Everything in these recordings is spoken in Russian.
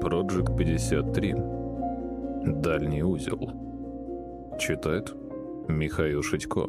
Project 53. Дальний узел. Читает Михаил Шитько.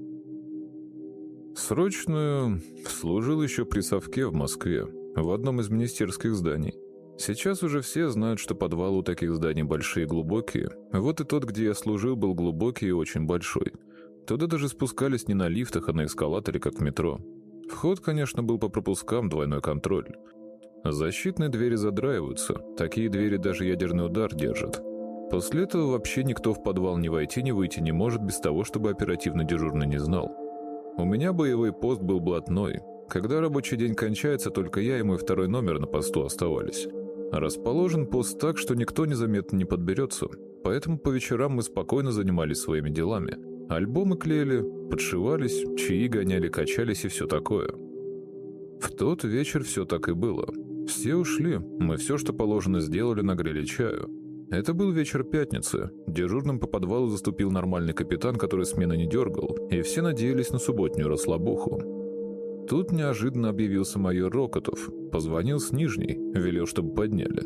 Срочную служил еще при совке в Москве, в одном из министерских зданий. Сейчас уже все знают, что подвалы у таких зданий большие и глубокие. Вот и тот, где я служил, был глубокий и очень большой. Туда даже спускались не на лифтах, а на эскалаторе, как в метро. Вход, конечно, был по пропускам, двойной контроль. Защитные двери задраиваются, такие двери даже ядерный удар держат. После этого вообще никто в подвал ни войти, ни выйти не может без того, чтобы оперативно дежурный не знал. У меня боевой пост был блатной. Когда рабочий день кончается, только я и мой второй номер на посту оставались. Расположен пост так, что никто незаметно не подберется, поэтому по вечерам мы спокойно занимались своими делами. Альбомы клеили, подшивались, чаи гоняли, качались и все такое. В тот вечер все так и было. Все ушли, мы все, что положено, сделали, нагрели чаю. Это был вечер пятницы. Дежурным по подвалу заступил нормальный капитан, который смены не дергал, и все надеялись на субботнюю расслабуху. Тут неожиданно объявился майор Рокотов. Позвонил с нижней, велел, чтобы подняли.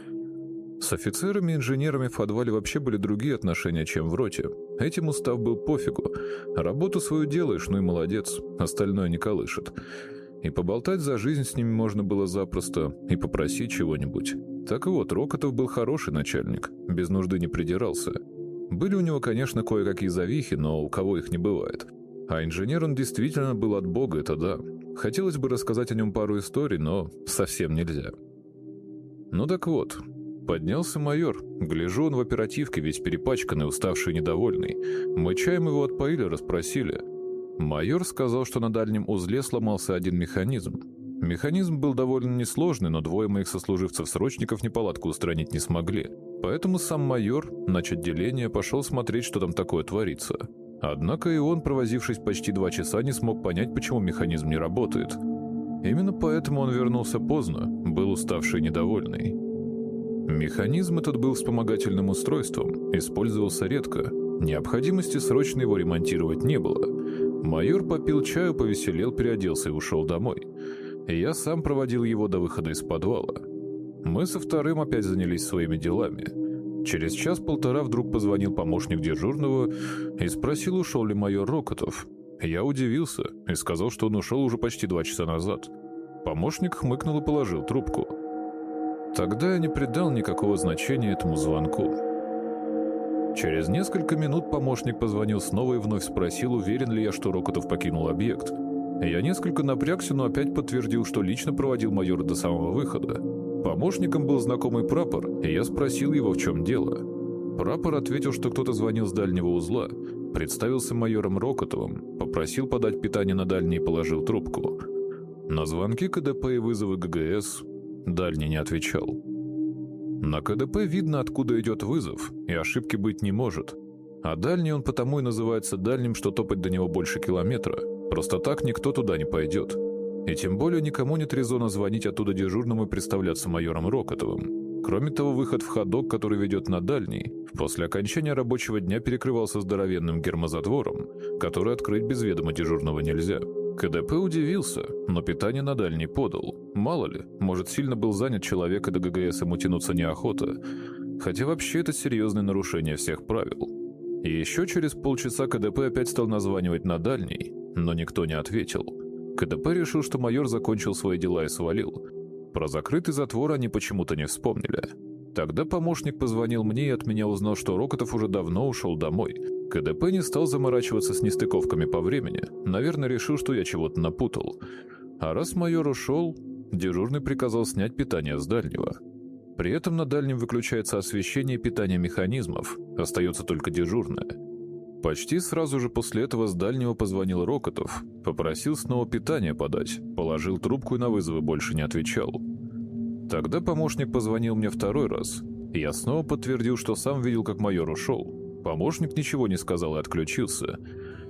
С офицерами и инженерами в подвале вообще были другие отношения, чем в роте. Этим устав был пофигу. Работу свою делаешь, ну и молодец, остальное не колышет. И поболтать за жизнь с ними можно было запросто, и попросить чего-нибудь. Так вот, Рокотов был хороший начальник, без нужды не придирался. Были у него, конечно, кое-какие завихи, но у кого их не бывает. А инженер он действительно был от бога, это да. Хотелось бы рассказать о нем пару историй, но совсем нельзя. Ну так вот, поднялся майор. Гляжу, он в оперативке, весь перепачканный, уставший и недовольный. Мы чаем его отпоили, расспросили. Майор сказал, что на дальнем узле сломался один механизм. Механизм был довольно несложный, но двое моих сослуживцев-срочников неполадку устранить не смогли. Поэтому сам майор, начать отделение, пошел смотреть, что там такое творится. Однако и он, провозившись почти 2 часа, не смог понять, почему механизм не работает. Именно поэтому он вернулся поздно, был уставший и недовольный. Механизм этот был вспомогательным устройством, использовался редко. Необходимости срочно его ремонтировать не было. Майор попил чаю, повеселел, переоделся и ушел домой. И я сам проводил его до выхода из подвала. Мы со вторым опять занялись своими делами. Через час-полтора вдруг позвонил помощник дежурного и спросил, ушел ли майор Рокотов. Я удивился и сказал, что он ушел уже почти 2 часа назад. Помощник хмыкнул и положил трубку. Тогда я не придал никакого значения этому звонку. Через несколько минут помощник позвонил снова и вновь спросил, уверен ли я, что Рокотов покинул объект. Я несколько напрягся, но опять подтвердил, что лично проводил майора до самого выхода. Помощником был знакомый прапор, и я спросил его, в чем дело. Прапор ответил, что кто-то звонил с дальнего узла, представился майором Рокотовым, попросил подать питание на дальний и положил трубку. На звонки КДП и вызовы ГГС дальний не отвечал. На КДП видно, откуда идет вызов, и ошибки быть не может. А дальний он потому и называется дальним, что топать до него больше километра. Просто так никто туда не пойдет. И тем более никому нет резона звонить оттуда дежурному и представляться майором Рокотовым. Кроме того, выход в ходок, который ведет на дальний, после окончания рабочего дня перекрывался здоровенным гермозатвором, который открыть без ведома дежурного нельзя. КДП удивился, но питание на дальний подал. Мало ли, может, сильно был занят человек, и до ГГС ему тянуться неохота. Хотя вообще это серьезное нарушение всех правил. И еще через полчаса КДП опять стал названивать на дальний, но никто не ответил. КДП решил, что майор закончил свои дела и свалил. Про закрытый затвор они почему-то не вспомнили. Тогда помощник позвонил мне и от меня узнал, что Рокотов уже давно ушел домой. КДП не стал заморачиваться с нестыковками по времени. Наверное, решил, что я чего-то напутал. А раз майор ушел, дежурный приказал снять питание с дальнего. При этом на дальнем выключается освещение и питание механизмов. Остается только дежурное. Почти сразу же после этого с дальнего позвонил Рокотов, попросил снова питание подать, положил трубку и на вызовы больше не отвечал. Тогда помощник позвонил мне второй раз, и я снова подтвердил, что сам видел, как майор ушел. Помощник ничего не сказал и отключился.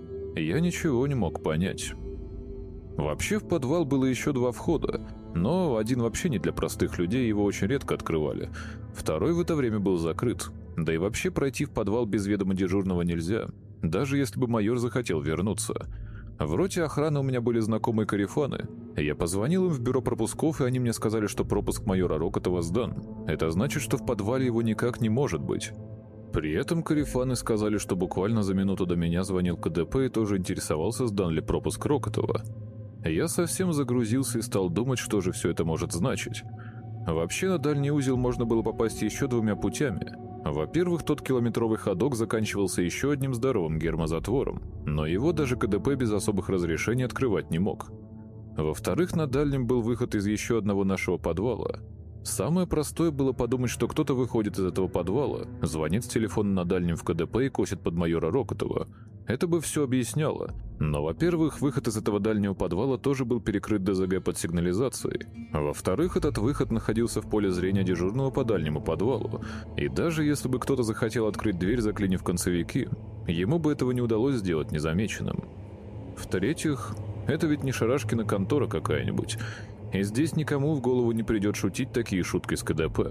Я ничего не мог понять. Вообще в подвал было еще 2 входа, но один вообще не для простых людей, его очень редко открывали. Второй в это время был закрыт. Да и вообще пройти в подвал без ведома дежурного нельзя, даже если бы майор захотел вернуться. В роте охраны у меня были знакомые корефаны. Я позвонил им в бюро пропусков, и они мне сказали, что пропуск майора Рокотова сдан. Это значит, что в подвале его никак не может быть. При этом корефаны сказали, что буквально за минуту до меня звонил КДП и тоже интересовался, сдан ли пропуск Рокотова. Я совсем загрузился и стал думать, что же все это может значить. Вообще, на дальний узел можно было попасть еще двумя путями. Во-первых, тот километровый ходок заканчивался еще одним здоровым гермозатвором, но его даже КДП без особых разрешений открывать не мог. Во-вторых, на дальнем был выход из еще одного нашего подвала. Самое простое было подумать, что кто-то выходит из этого подвала, звонит с телефона на дальнем в КДП и косит под майора Рокотова. Это бы все объясняло. Но, во-первых, выход из этого дальнего подвала тоже был перекрыт ДЗГ под сигнализацией. А во-вторых, этот выход находился в поле зрения дежурного по дальнему подвалу. И даже если бы кто-то захотел открыть дверь, заклинив концевики, ему бы этого не удалось сделать незамеченным. В-третьих, это ведь не Шарашкина контора какая-нибудь. И здесь никому в голову не придет шутить такие шутки с КДП.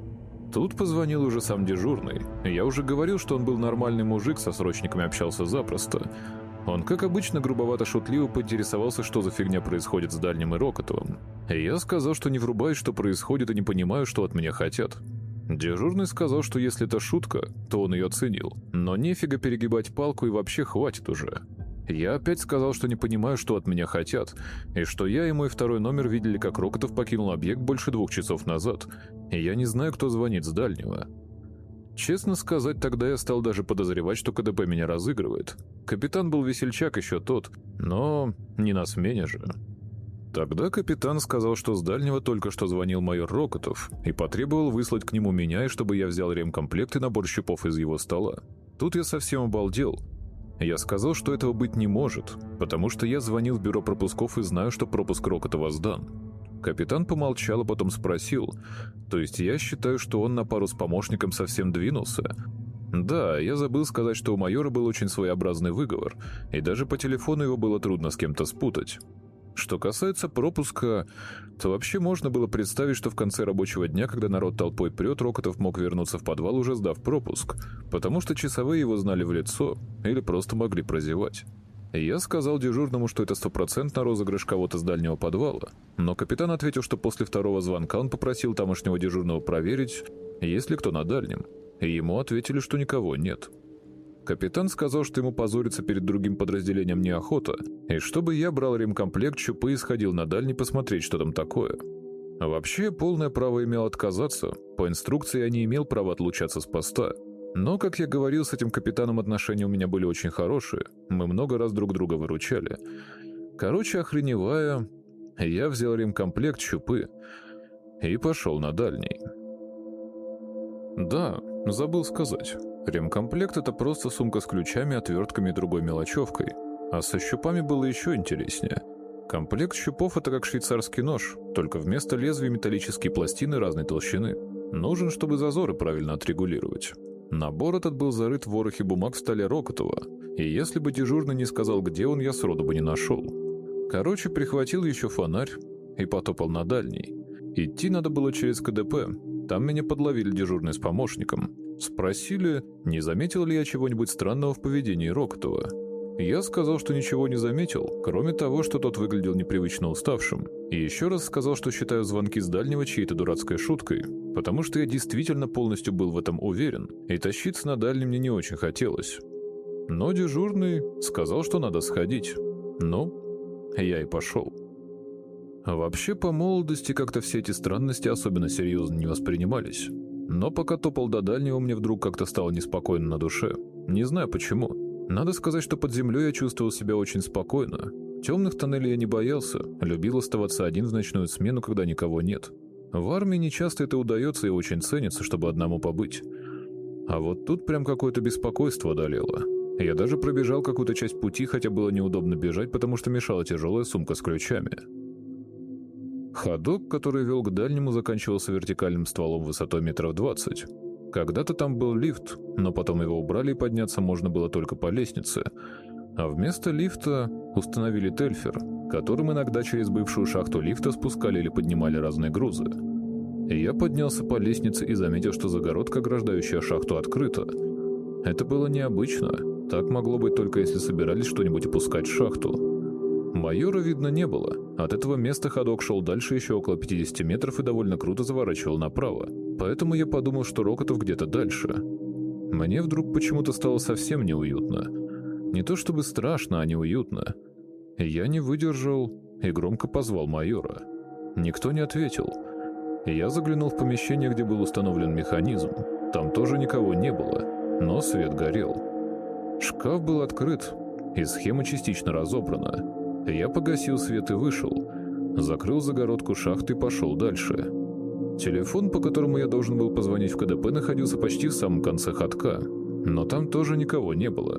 Тут позвонил уже сам дежурный. Я уже говорил, что он был нормальный мужик, со срочниками общался запросто. Он, как обычно, грубовато-шутливо поинтересовался, что за фигня происходит с Дальним и Рокотовым. И я сказал, что не врубаюсь, что происходит, и не понимаю, что от меня хотят. Дежурный сказал, что если это шутка, то он ее оценил. Но нефига перегибать палку и вообще хватит уже. Я опять сказал, что не понимаю, что от меня хотят, и что я и мой второй номер видели, как Рокотов покинул объект больше 2 часов назад, и я не знаю, кто звонит с дальнего. Честно сказать, тогда я стал даже подозревать, что КДП меня разыгрывает. Капитан был весельчак еще тот, но не на смене же. Тогда капитан сказал, что с дальнего только что звонил майор Рокотов и потребовал выслать к нему меня, и чтобы я взял ремкомплект и набор щупов из его стола. Тут я совсем обалдел. Я сказал, что этого быть не может, потому что я звонил в бюро пропусков и знаю, что пропуск Рокотова сдан. Капитан помолчал, а потом спросил, то есть я считаю, что он на пару с помощником совсем двинулся? Да, я забыл сказать, что у майора был очень своеобразный выговор, и даже по телефону его было трудно с кем-то спутать. Что касается пропуска, то вообще можно было представить, что в конце рабочего дня, когда народ толпой прет, Рокотов мог вернуться в подвал, уже сдав пропуск, потому что часовые его знали в лицо или просто могли прозевать. Я сказал дежурному, что это 100% розыгрыш кого-то с дальнего подвала, но капитан ответил, что после второго звонка он попросил тамошнего дежурного проверить, есть ли кто на дальнем, и ему ответили, что никого нет. Капитан сказал, что ему позориться перед другим подразделением неохота, и чтобы я брал ремкомплект, щупы и сходил на дальний посмотреть, что там такое. А вообще, полное право имел отказаться. По инструкции я не имел права отлучаться с поста. Но, как я говорил, с этим капитаном отношения у меня были очень хорошие. Мы много раз друг друга выручали. Короче, охреневая, я взял ремкомплект, щупы и пошел на дальний. Да, забыл сказать. Ремкомплект — это просто сумка с ключами, отвертками и другой мелочевкой. А со щупами было еще интереснее. Комплект щупов — это как швейцарский нож, только вместо лезвия металлические пластины разной толщины. Нужен, чтобы зазоры правильно отрегулировать. Набор этот был зарыт в ворохе бумаг в столе Рокотова, и если бы дежурный не сказал, где он, я сроду бы не нашел. Короче, прихватил еще фонарь и потопал на дальний. Идти надо было через КДП. Там меня подловили дежурный с помощником. Спросили, не заметил ли я чего-нибудь странного в поведении Рокотова. Я сказал, что ничего не заметил, кроме того, что тот выглядел непривычно уставшим. И еще раз сказал, что считаю звонки с дальнего чьей-то дурацкой шуткой, потому что я действительно полностью был в этом уверен, и тащиться на дальний мне не очень хотелось. Но дежурный сказал, что надо сходить. Ну, я и пошел. Вообще, по молодости как-то все эти странности особенно серьезно не воспринимались. Но пока топал до дальнего, мне вдруг как-то стало неспокойно на душе. Не знаю почему. Надо сказать, что под землей я чувствовал себя очень спокойно. Темных тоннелей я не боялся, любил оставаться один в ночную смену, когда никого нет. В армии не часто это удается и очень ценится, чтобы одному побыть. А вот тут прям какое-то беспокойство одолело. Я даже пробежал какую-то часть пути, хотя было неудобно бежать, потому что мешала тяжелая сумка с ключами. Ходок, который вел к дальнему, заканчивался вертикальным стволом высотой 20 метров. Когда-то там был лифт, но потом его убрали, и подняться можно было только по лестнице. А вместо лифта установили тельфер, которым иногда через бывшую шахту лифта спускали или поднимали разные грузы. И я поднялся по лестнице и заметил, что загородка, ограждающая шахту, открыта. Это было необычно. Так могло быть только если собирались что-нибудь опускать в шахту. Майора видно не было. От этого места ходок шел дальше еще около 50 метров и довольно круто заворачивал направо. Поэтому я подумал, что Рокотов где-то дальше. Мне вдруг почему-то стало совсем неуютно. Не то чтобы страшно, а неуютно. Я не выдержал и громко позвал майора. Никто не ответил. Я заглянул в помещение, где был установлен механизм. Там тоже никого не было, но свет горел. Шкаф был открыт, и схема частично разобрана. Я погасил свет и вышел. Закрыл загородку шахты и пошел дальше. Телефон, по которому я должен был позвонить в КДП, находился почти в самом конце ходка, но там тоже никого не было.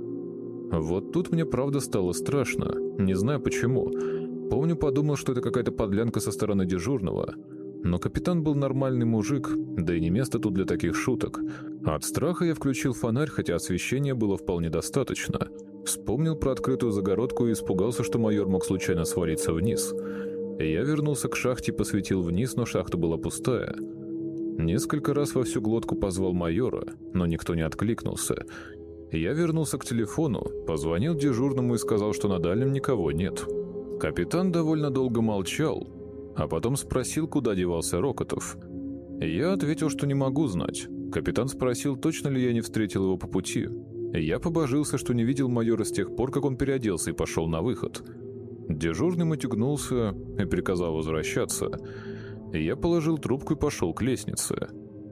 Вот тут мне правда стало страшно, не знаю почему. Помню, подумал, что это какая-то подлянка со стороны дежурного. Но капитан был нормальный мужик, да и не место тут для таких шуток. От страха я включил фонарь, хотя освещения было вполне достаточно. Вспомнил про открытую загородку и испугался, что майор мог случайно свалиться вниз. Я вернулся к шахте, посветил вниз, но шахта была пустая. Несколько раз во всю глотку позвал майора, но никто не откликнулся. Я вернулся к телефону, позвонил дежурному и сказал, что на дальнем никого нет. Капитан довольно долго молчал, а потом спросил, куда девался Рокотов. Я ответил, что не могу знать. Капитан спросил, точно ли я не встретил его по пути. Я побожился, что не видел майора с тех пор, как он переоделся и пошел на выход. Дежурный матюгнулся и приказал возвращаться. Я положил трубку и пошел к лестнице.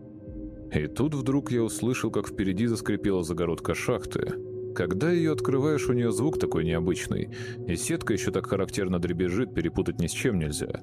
И тут вдруг я услышал, как впереди заскрипела загородка шахты. Когда ее открываешь, у нее звук такой необычный, и сетка еще так характерно дребезжит, перепутать ни с чем нельзя.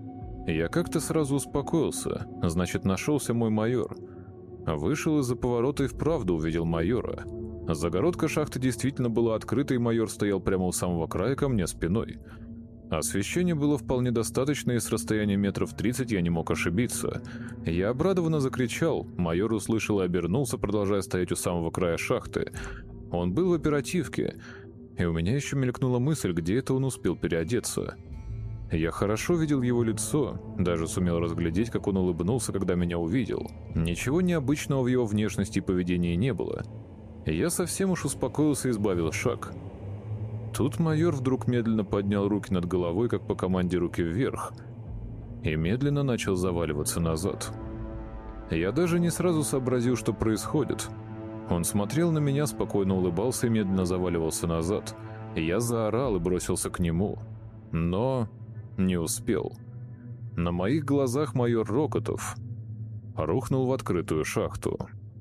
Я как-то сразу успокоился, значит, нашелся мой майор. Вышел из-за поворота и вправду увидел майора. Загородка шахты действительно была открыта, и майор стоял прямо у самого края ко мне спиной. Освещения было вполне достаточно, и с расстояния метров 30 я не мог ошибиться. Я обрадованно закричал, майор услышал и обернулся, продолжая стоять у самого края шахты. Он был в оперативке, и у меня еще мелькнула мысль, где это он успел переодеться. Я хорошо видел его лицо, даже сумел разглядеть, как он улыбнулся, когда меня увидел. Ничего необычного в его внешности и поведении не было. Я совсем уж успокоился и сбавил шаг. Тут майор вдруг медленно поднял руки над головой, как по команде руки вверх, и медленно начал заваливаться назад. Я даже не сразу сообразил, что происходит. Он смотрел на меня, спокойно улыбался и медленно заваливался назад. Я заорал и бросился к нему, но не успел. На моих глазах майор Рокотов рухнул в открытую шахту.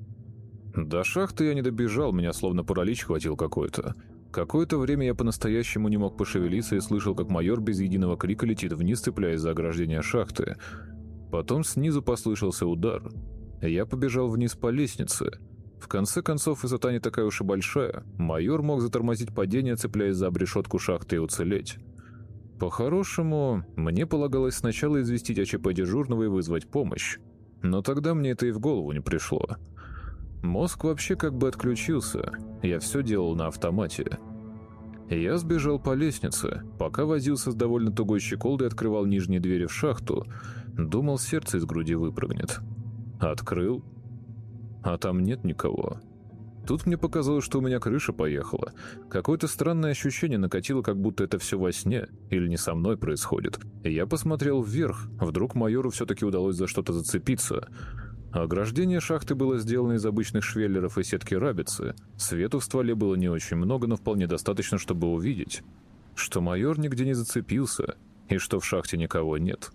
До шахты я не добежал, меня словно паралич хватил какой-то. Какое-то время я по-настоящему не мог пошевелиться и слышал, как майор без единого крика летит вниз, цепляясь за ограждение шахты. Потом снизу послышался удар. Я побежал вниз по лестнице. В конце концов, высота не такая уж и большая. Майор мог затормозить падение, цепляясь за обрешетку шахты, и уцелеть. По-хорошему, мне полагалось сначала известить АЧП дежурного и вызвать помощь. Но тогда мне это и в голову не пришло. Мозг вообще как бы отключился, я все делал на автомате. Я сбежал по лестнице, пока возился с довольно тугой щеколдой и открывал нижние двери в шахту, думал, сердце из груди выпрыгнет. Открыл, а там нет никого. Тут мне показалось, что у меня крыша поехала. Какое-то странное ощущение накатило, как будто это все во сне, или не со мной происходит. Я посмотрел вверх, вдруг майору все-таки удалось за что-то зацепиться. Ограждение шахты было сделано из обычных швеллеров и сетки рабицы. Свету в стволе было не очень много, но вполне достаточно, чтобы увидеть, что майор нигде не зацепился и что в шахте никого нет.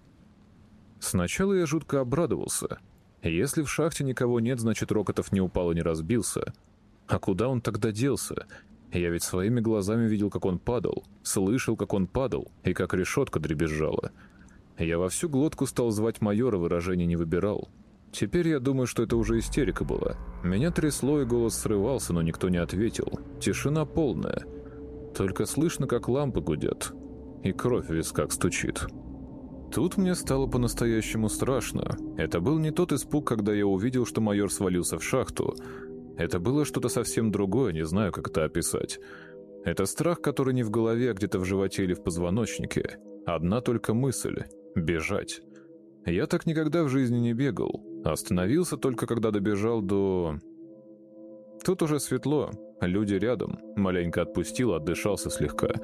Сначала я жутко обрадовался. Если в шахте никого нет, значит, Рокотов не упал и не разбился. А куда он тогда делся? Я ведь своими глазами видел, как он падал, слышал, как он падал, и как решетка дребезжала. Я во всю глотку стал звать майора, выражения не выбирал. Теперь я думаю, что это уже истерика была. Меня трясло, и голос срывался, но никто не ответил. Тишина полная. Только слышно, как лампы гудят, и кровь в висках стучит. Тут мне стало по-настоящему страшно. Это был не тот испуг, когда я увидел, что майор свалился в шахту. Это было что-то совсем другое, не знаю, как это описать. Это страх, который не в голове, а где-то в животе или в позвоночнике. Одна только мысль — бежать. Я так никогда в жизни не бегал. Остановился только, когда добежал до... Тут уже светло, люди рядом. Маленько отпустил, отдышался слегка.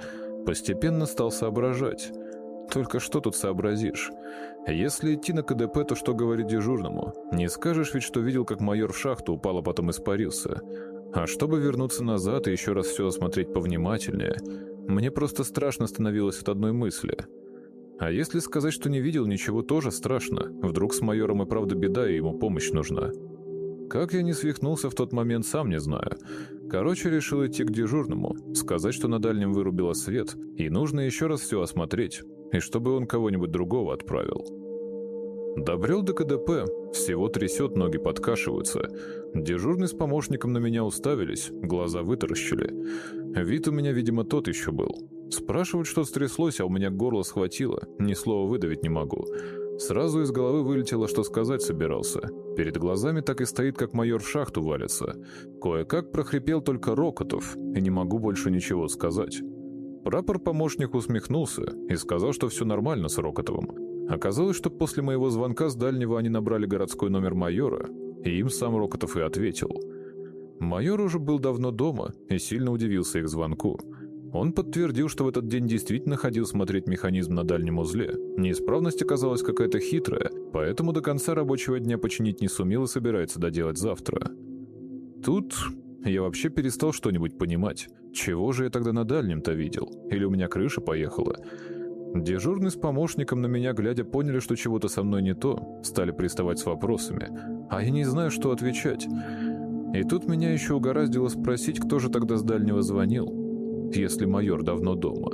Постепенно стал соображать. Только что тут сообразишь? Если идти на КДП, то что говорить дежурному? Не скажешь ведь, что видел, как майор в шахту упал, а потом испарился. А чтобы вернуться назад и еще раз все осмотреть повнимательнее, мне просто страшно становилось от одной мысли. А если сказать, что не видел ничего, тоже страшно. Вдруг с майором и правда беда, и ему помощь нужна. Как я не свихнулся в тот момент, сам не знаю. Короче, решил идти к дежурному, сказать, что на дальнем вырубило свет, и нужно еще раз все осмотреть, и чтобы он кого-нибудь другого отправил. Добрел до КДП, всего трясет, ноги подкашиваются. Дежурный с помощником на меня уставились, глаза вытаращили. Вид у меня, видимо, тот еще был. Спрашивают, что стряслось, а у меня горло схватило, ни слова выдавить не могу. Сразу из головы вылетело, что сказать собирался. Перед глазами так и стоит, как майор в шахту валится. Кое-как прохрипел только Рокотов, и не могу больше ничего сказать. Прапор-помощник усмехнулся и сказал, что все нормально с Рокотовым. Оказалось, что после моего звонка с дальнего они набрали городской номер майора, и им сам Рокотов и ответил. Майор уже был давно дома и сильно удивился их звонку. Он подтвердил, что в этот день действительно ходил смотреть механизм на дальнем узле. Неисправность оказалась какая-то хитрая, поэтому до конца рабочего дня починить не сумел и собирается доделать завтра. Тут я вообще перестал что-нибудь понимать. Чего же я тогда на дальнем-то видел? Или у меня крыша поехала? Дежурный с помощником на меня глядя поняли, что чего-то со мной не то, стали приставать с вопросами. А я не знаю, что отвечать. И тут меня еще угораздило спросить, кто же тогда с дальнего звонил, если майор давно дома.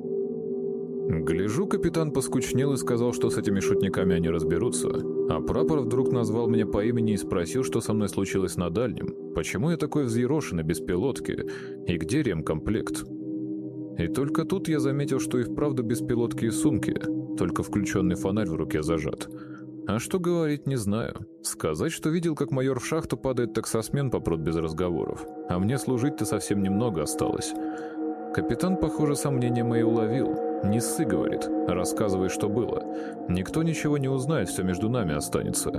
Гляжу, капитан поскучнел и сказал, что с этими шутниками они разберутся, а прапор вдруг назвал меня по имени и спросил, что со мной случилось на дальнем, почему я такой взъерошенный без пилотки и где ремкомплект. И только тут я заметил, что и вправду без пилотки и сумки, только включенный фонарь в руке зажат. А что говорить, не знаю. Сказать, что видел, как майор в шахту падает, так со смен попрут без разговоров. А мне служить-то совсем немного осталось. Капитан, похоже, сомнения мои уловил. «Не ссы», — говорит, — «рассказывай, что было. Никто ничего не узнает, все между нами останется».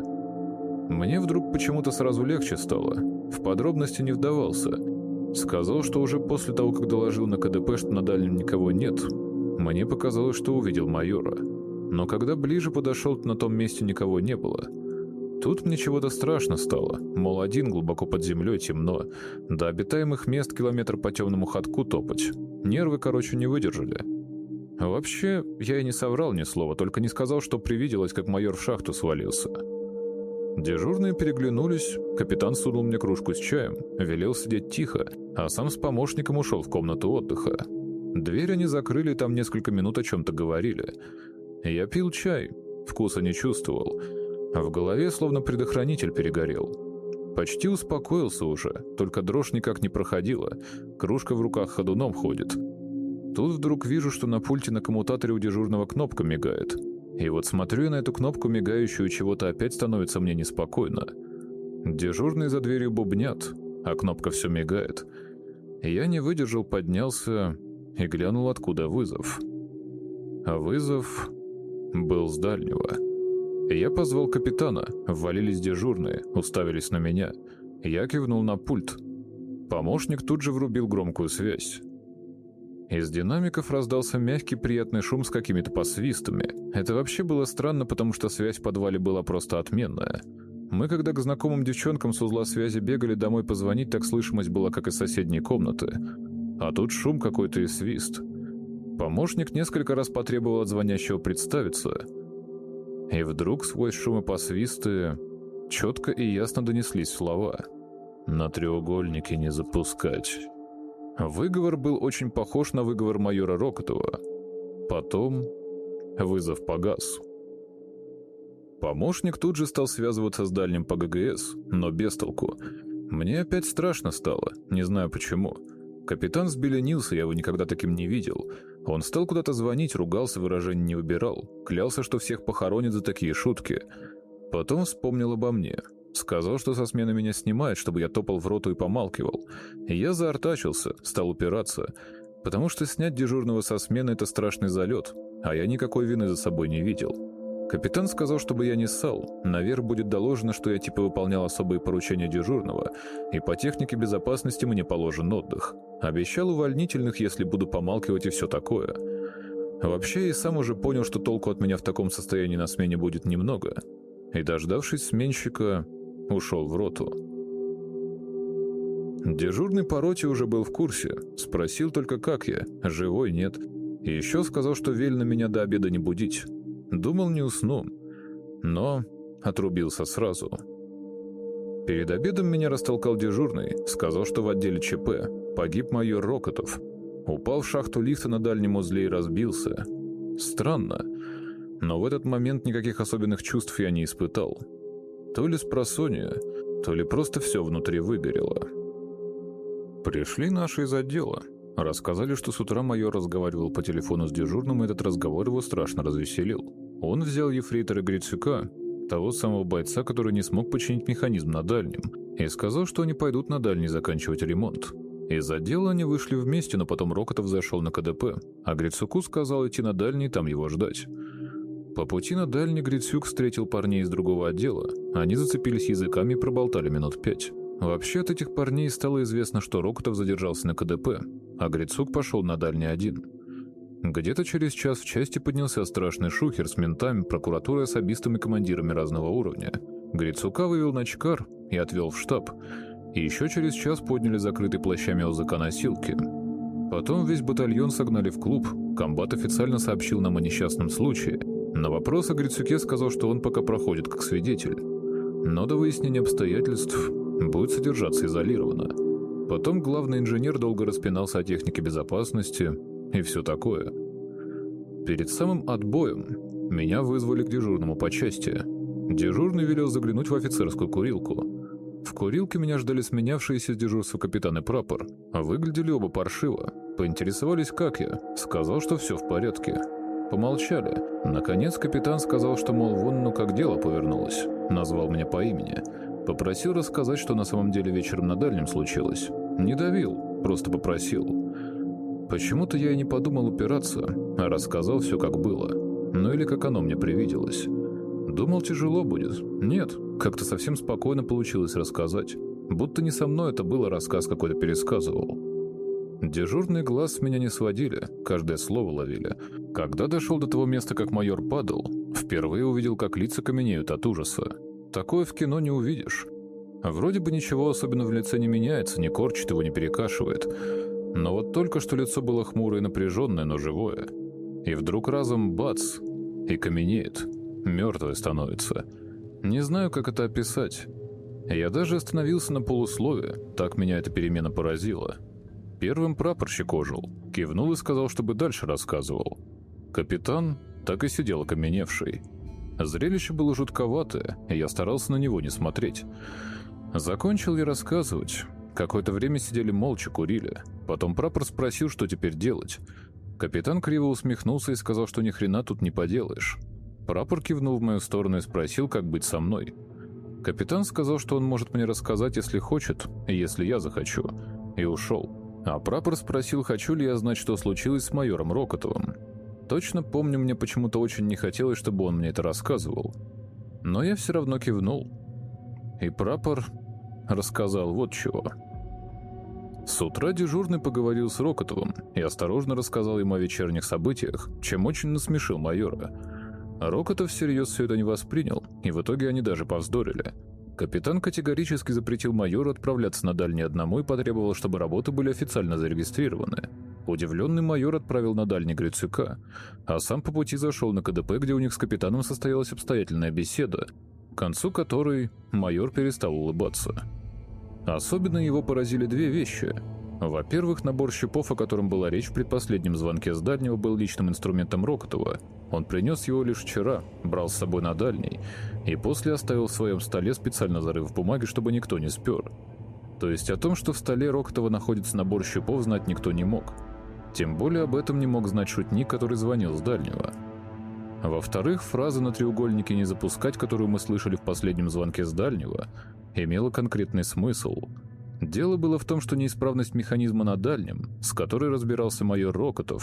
Мне вдруг почему-то сразу легче стало. В подробности не вдавался. Сказал, что уже после того, как доложил на КДП, что на дальнем никого нет, мне показалось, что увидел майора. Но когда ближе подошел, то на том месте никого не было. Тут мне чего-то страшно стало, мол, один глубоко под землей, темно, до обитаемых мест километр по темному ходку топать. Нервы, короче, не выдержали. Вообще, я и не соврал ни слова, только не сказал, что привиделось, как майор в шахту свалился. Дежурные переглянулись, капитан сунул мне кружку с чаем, велел сидеть тихо, а сам с помощником ушел в комнату отдыха. Дверь они закрыли, там несколько минут о чем-то говорили. Я пил чай, вкуса не чувствовал, а в голове словно предохранитель перегорел. Почти успокоился уже, только дрожь никак не проходила, кружка в руках ходуном ходит. Тут вдруг вижу, что на пульте на коммутаторе у дежурного кнопка мигает. И вот смотрю я на эту кнопку мигающую, чего-то опять становится мне неспокойно. Дежурные за дверью бубнят, а кнопка все мигает. Я не выдержал, поднялся и глянул, откуда вызов. А вызов был с дальнего. Я позвал капитана, ввалились дежурные, уставились на меня. Я кивнул на пульт. Помощник тут же врубил громкую связь. Из динамиков раздался мягкий приятный шум с какими-то посвистами. Это вообще было странно, потому что связь в подвале была просто отменная. Мы, когда к знакомым девчонкам с узла связи бегали домой позвонить, так слышимость была, как из соседней комнаты. А тут шум какой-то и свист. Помощник несколько раз потребовал от звонящего представиться. И вдруг сквозь шум и посвисты четко и ясно донеслись слова: «На треугольнике не запускать». Выговор был очень похож на выговор майора Рокотова. Потом вызов погас. Помощник тут же стал связываться с дальним по ГГС, но без толку. Мне опять страшно стало, не знаю почему. Капитан взбеленился, я его никогда таким не видел. Он стал куда-то звонить, ругался, выражений не выбирал. Клялся, что всех похоронит за такие шутки. Потом вспомнил обо мне. Сказал, что со смены меня снимает, чтобы я топал в роту и помалкивал. И я заортачился, стал упираться. Потому что снять дежурного со смены — это страшный залет, а я никакой вины за собой не видел. Капитан сказал, чтобы я не ссал. Наверх будет доложено, что я типа выполнял особые поручения дежурного, и по технике безопасности мне положен отдых. Обещал увольнительных, если буду помалкивать и все такое. Вообще, я и сам уже понял, что толку от меня в таком состоянии на смене будет немного. И, дождавшись сменщика, ушел в роту. Дежурный по роте уже был в курсе. Спросил только, как я, живой, нет. И еще сказал, что велено меня до обеда не будить. Думал, не усну, но отрубился сразу. Перед обедом меня растолкал дежурный, сказал, что в отделе ЧП погиб майор Рокотов. Упал в шахту лифта на дальнем узле и разбился. Странно, но в этот момент никаких особенных чувств я не испытал. То ли спросонья, то ли просто все внутри выгорело. Пришли наши из отдела. Рассказали, что с утра майор разговаривал по телефону с дежурным, и этот разговор его страшно развеселил. Он взял ефрейтора Грицюка, того самого бойца, который не смог починить механизм на дальнем, и сказал, что они пойдут на дальний заканчивать ремонт. Из отдела они вышли вместе, но потом Рокотов зашел на КДП, а Грицюку сказал идти на дальний и там его ждать. По пути на дальний Грицюк встретил парней из другого отдела. Они зацепились языками и проболтали минут 5. Вообще от этих парней стало известно, что Рокотов задержался на КДП, а Грицюк пошел на дальний один. Где-то через час в части поднялся страшный шухер с ментами, прокуратурой, особистами, командирами разного уровня. Грицюка вывел на ЧКАР и отвел в штаб. И еще через час подняли закрытый плащами ОЗК носилки. Потом весь батальон согнали в клуб. Комбат официально сообщил нам о несчастном случае. На вопрос о Грицюке сказал, что он пока проходит как свидетель. Но до выяснения обстоятельств будет содержаться изолированно. Потом главный инженер долго распинался о технике безопасности и все такое. Перед самым отбоем меня вызвали к дежурному по части. Дежурный велел заглянуть в офицерскую курилку. В курилке меня ждали сменявшиеся с дежурства капитан и прапор. Выглядели оба паршиво. Поинтересовались, как я. Сказал, что все в порядке. Помолчали. Наконец капитан сказал, что, мол, вон ну как дело повернулось. Назвал меня по имени. Попросил рассказать, что на самом деле вечером на дальнем случилось. Не давил, просто попросил. Почему-то я и не подумал упираться, а рассказал все как было. Ну или как оно мне привиделось. Думал, тяжело будет. Нет, как-то совсем спокойно получилось рассказать. Будто не со мной это было, рассказ какой-то пересказывал. Дежурный глаз с меня не сводили, каждое слово ловили. Когда дошел до того места, как майор падал, впервые увидел, как лица каменеют от ужаса. Такое в кино не увидишь. Вроде бы ничего особенно в лице не меняется, не корчит его, не перекашивает. Но вот только что лицо было хмурое и напряженное, но живое. И вдруг разом бац, и каменеет, мертвое становится. Не знаю, как это описать. Я даже остановился на полуслове, так меня эта перемена поразила. Первым прапорщик ожил, кивнул и сказал, чтобы дальше рассказывал. Капитан так и сидел окаменевший. Зрелище было жутковатое, и я старался на него не смотреть. Закончил я рассказывать. Какое-то время сидели молча, курили. Потом прапор спросил, что теперь делать. Капитан криво усмехнулся и сказал, что ни хрена тут не поделаешь. Прапор кивнул в мою сторону и спросил, как быть со мной. Капитан сказал, что он может мне рассказать, если хочет, и если я захочу, и ушел. А прапор спросил, хочу ли я знать, что случилось с майором Рокотовым. Точно помню, мне почему-то очень не хотелось, чтобы он мне это рассказывал. Но я все равно кивнул. И прапор рассказал вот чего. С утра дежурный поговорил с Рокотовым и осторожно рассказал ему о вечерних событиях, чем очень насмешил майора. Рокотов всерьез все это не воспринял, и в итоге они даже повздорили. Капитан категорически запретил майору отправляться на дальний одному и потребовал, чтобы работы были официально зарегистрированы. Удивленный майор отправил на дальний Грицюка, а сам по пути зашел на КДП, где у них с капитаном состоялась обстоятельная беседа, к концу которой майор перестал улыбаться. Особенно его поразили две вещи. Во-первых, набор щипов, о котором была речь в предпоследнем звонке с дальнего, был личным инструментом Рокотова. Он принес его лишь вчера, брал с собой на дальний, и после оставил в своем столе, специально зарыв в бумаге, чтобы никто не спер. То есть о том, что в столе Рокотова находится набор щипов, знать никто не мог. Тем более об этом не мог знать шутник, который звонил с дальнего. Во-вторых, фраза «на треугольнике не запускать», которую мы слышали в последнем звонке с дальнего, имела конкретный смысл. Дело было в том, что неисправность механизма на дальнем, с которой разбирался майор Рокотов,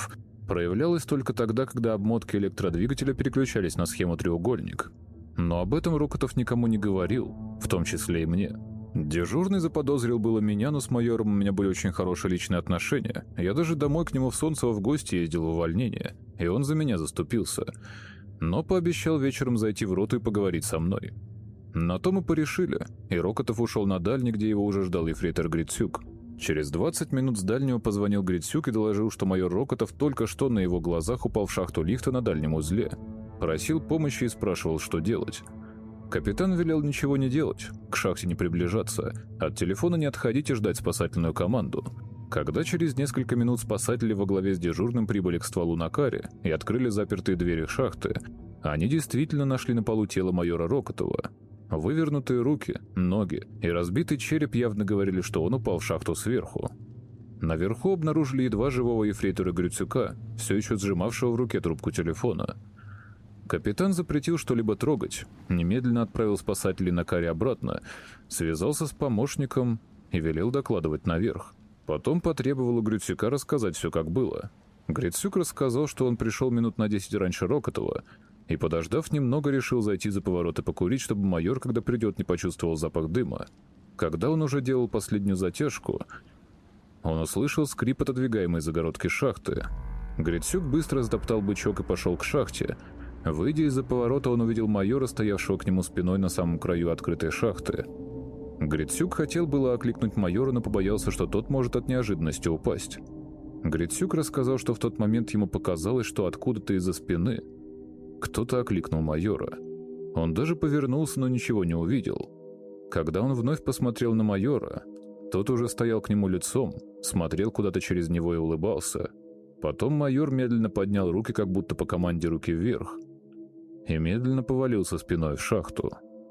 проявлялось только тогда, когда обмотки электродвигателя переключались на схему треугольник. Но об этом Рокотов никому не говорил, в том числе и мне. Дежурный заподозрил было меня, но с майором у меня были очень хорошие личные отношения. Я даже домой к нему в Солнцево в гости ездил в увольнение, и он за меня заступился. Но пообещал вечером зайти в роту и поговорить со мной. На то мы порешили, и Рокотов ушел на дальний, где его уже ждал ефрейтор Грицюк. Через 20 минут с дальнего позвонил Грицюк и доложил, что майор Рокотов только что на его глазах упал в шахту лифта на дальнем узле. Просил помощи и спрашивал, что делать. Капитан велел ничего не делать, к шахте не приближаться, от телефона не отходить и ждать спасательную команду. Когда через несколько минут спасатели во главе с дежурным прибыли к стволу на каре и открыли запертые двери шахты, они действительно нашли на полу тело майора Рокотова. Вывернутые руки, ноги и разбитый череп явно говорили, что он упал в шахту сверху. Наверху обнаружили едва живого ефрейтора Грицюка, все еще сжимавшего в руке трубку телефона. Капитан запретил что-либо трогать, немедленно отправил спасателей на каре обратно, связался с помощником и велел докладывать наверх. Потом потребовал у Грицюка рассказать все, как было. Грицюк рассказал, что он пришел минут на 10 раньше Рокотова и, подождав немного, решил зайти за поворот и покурить, чтобы майор, когда придет, не почувствовал запах дыма. Когда он уже делал последнюю затяжку, он услышал скрип отодвигаемой загородки шахты. Грицюк быстро затоптал бычок и пошел к шахте. Выйдя из-за поворота, он увидел майора, стоявшего к нему спиной на самом краю открытой шахты. Грицюк хотел было окликнуть майора, но побоялся, что тот может от неожиданности упасть. Грицюк рассказал, что в тот момент ему показалось, что откуда-то из-за спины кто-то окликнул майора. Он даже повернулся, но ничего не увидел. Когда он вновь посмотрел на майора, тот уже стоял к нему лицом, смотрел куда-то через него и улыбался. Потом майор медленно поднял руки, как будто по команде руки вверх, и медленно повалился спиной в шахту.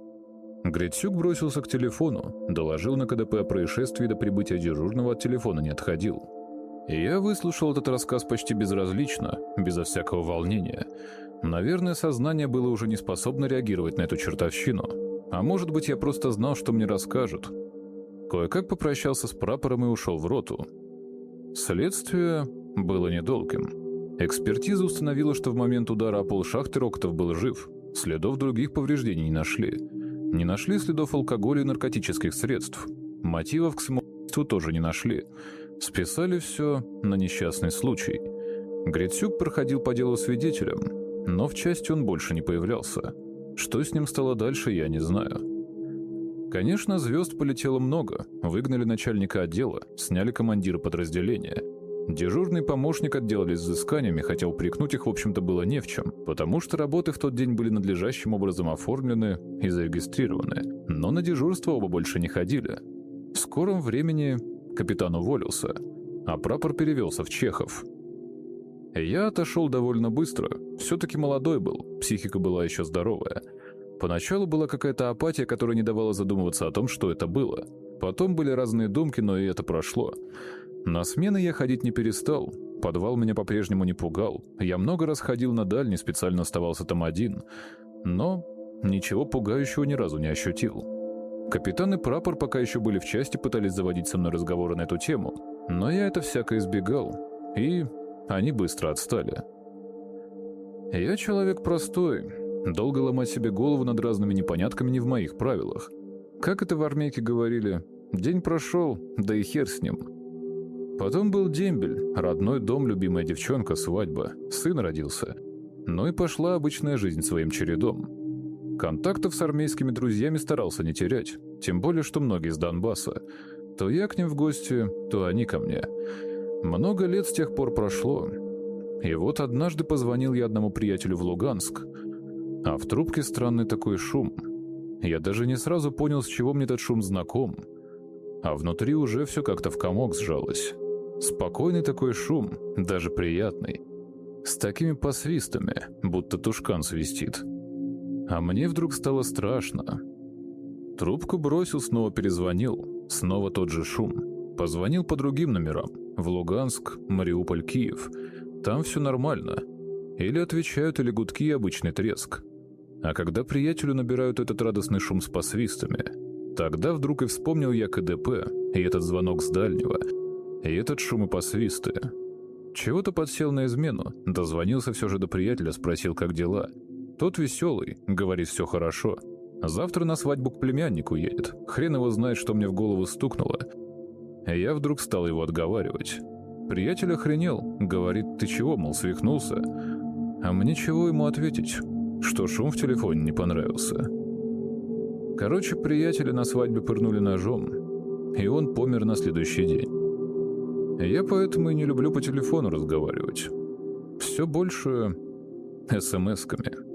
Грицюк бросился к телефону, доложил на КДП о происшествии, до прибытия дежурного от телефона не отходил. И я выслушал этот рассказ почти безразлично, безо всякого волнения. Наверное, сознание было уже не способно реагировать на эту чертовщину. А может быть, я просто знал, что мне расскажут. Кое-как попрощался с прапором и ушел в роту. Следствие было недолгим. Экспертиза установила, что в момент удара о пол шахты Рокотов был жив. Следов других повреждений не нашли. Не нашли следов алкоголя и наркотических средств. Мотивов к самоубийству тоже не нашли. Списали все на несчастный случай. Грицюк проходил по делу свидетелем, но в части он больше не появлялся. Что с ним стало дальше, я не знаю. Конечно, звезд полетело много. Выгнали начальника отдела, сняли командира подразделения. Дежурный помощник отделались взысканиями, хотя упрекнуть их, в общем-то, было не в чем, потому что работы в тот день были надлежащим образом оформлены и зарегистрированы. Но на дежурство оба больше не ходили. В скором времени капитан уволился, а прапор перевелся в Чехов. Я отошел довольно быстро. Все-таки молодой был, психика была еще здоровая. Поначалу была какая-то апатия, которая не давала задумываться о том, что это было. Потом были разные думки, но и это прошло. На смены я ходить не перестал. Подвал меня по-прежнему не пугал. Я много раз ходил на дальний, специально оставался там один. Но ничего пугающего ни разу не ощутил. Капитан и прапор пока еще были в части, пытались заводить со мной разговоры на эту тему. Но я это всяко избегал. И они быстро отстали. Я человек простой. Долго ломать себе голову над разными непонятками не в моих правилах. Как это в армейке говорили, день прошел, да и хер с ним. Потом был дембель, родной дом, любимая девчонка, свадьба, сын родился. Ну и пошла обычная жизнь своим чередом. Контактов с армейскими друзьями старался не терять, тем более, что многие из Донбасса. То я к ним в гости, то они ко мне. Много лет с тех пор прошло. И вот однажды позвонил я одному приятелю в Луганск, а в трубке странный такой шум. Я даже не сразу понял, с чего мне этот шум знаком. А внутри уже все как-то в комок сжалось. Спокойный такой шум, даже приятный. С такими посвистами, будто тушкан свистит. А мне вдруг стало страшно. Трубку бросил, снова перезвонил. Снова тот же шум. Позвонил по другим номерам. В Луганск, Мариуполь, Киев. Там все нормально. Или отвечают, или гудки и обычный треск. А когда приятелю набирают этот радостный шум с посвистами, тогда вдруг и вспомнил я КДП, и этот звонок с дальнего, и этот шум и посвисты. Чего-то подсел на измену, дозвонился все же до приятеля, спросил, как дела. Тот веселый, говорит, все хорошо. Завтра на свадьбу к племяннику едет. Хрен его знает, что мне в голову стукнуло. Я вдруг стал его отговаривать. Приятель охренел, говорит, ты чего, мол, свихнулся? А мне чего ему ответить? Что шум в телефоне не понравился. Короче, приятеля на свадьбе пырнули ножом, и он помер на следующий день. Я поэтому и не люблю по телефону разговаривать. Все больше СМС-ками.